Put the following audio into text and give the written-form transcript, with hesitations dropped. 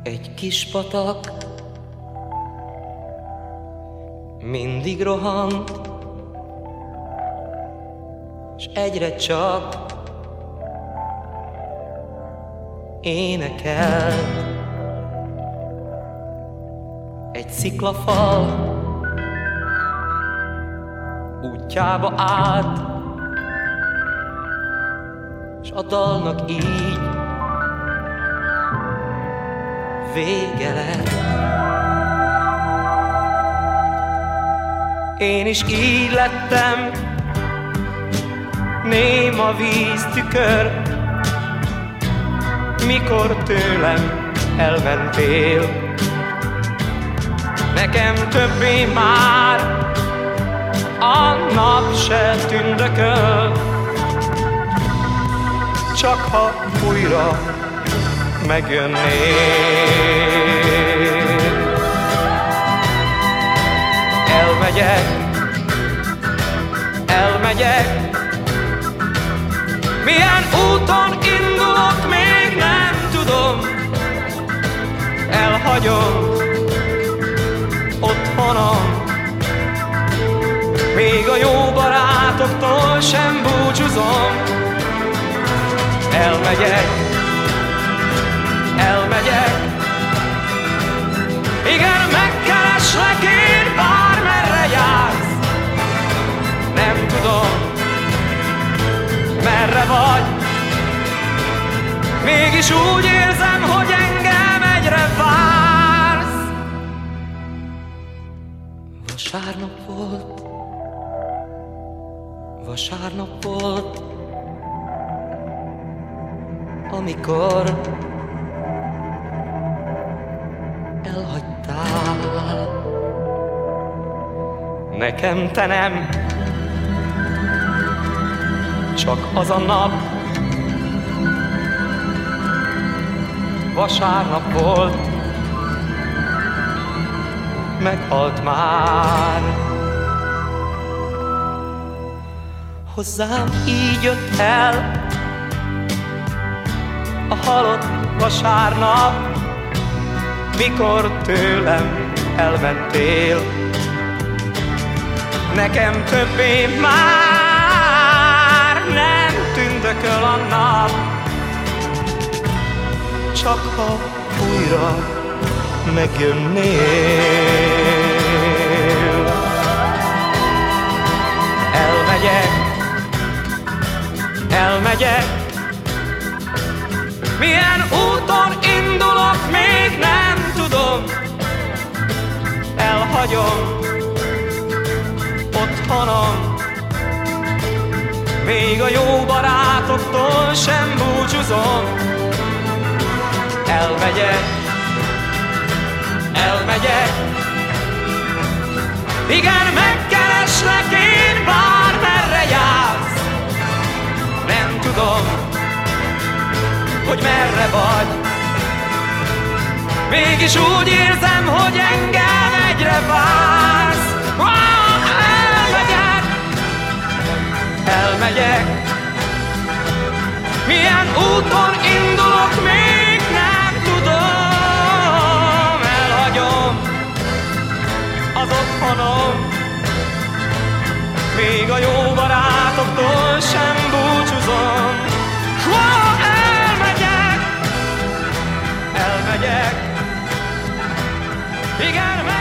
Egy kis patak mindig rohant, s egyre csak énekelt. Egy sziklafal útjába állt, s a dalnak így vége lett. Én is így lettem, néma víztükör, mikor tőlem elmentél. Nekem többé már a nap se tündököl, csak ha újra megjönnél. Elmegyek, milyen úton indulok, még nem tudom. Elhagyom otthonom, még a jó barátoktól sem búcsúzom. Elmegyek, igen, megkereslek én, bármerre jársz. Nem tudom, merre vagy, mégis úgy érzem, hogy engem egyre vársz. Vasárnap volt, amikor elhagytál. Nekem te nem, csak az a nap. Vasárnap volt, meghalt már. Hozzám így jött el a halott vasárnap, mikor tőlem elmentél. Nekem többé már nem tündököl a nap, csak ha újra megjönnél. Elmegyek, milyen úton indulok, még nem tudom. Elhagyom otthonom, még a jó barátoktól sem búcsúzom. Elmegyek, igen, megkereslek én, bármerre jársz. Nem tudom, hogy merre vagy, mégis úgy érzem, hogy engem egyre vársz. Elmegyek, milyen úton indulok, még nem tudom. Elhagyom az otthonom, még a jó barátoktól sem búcsúzom. Elmegyek, igen,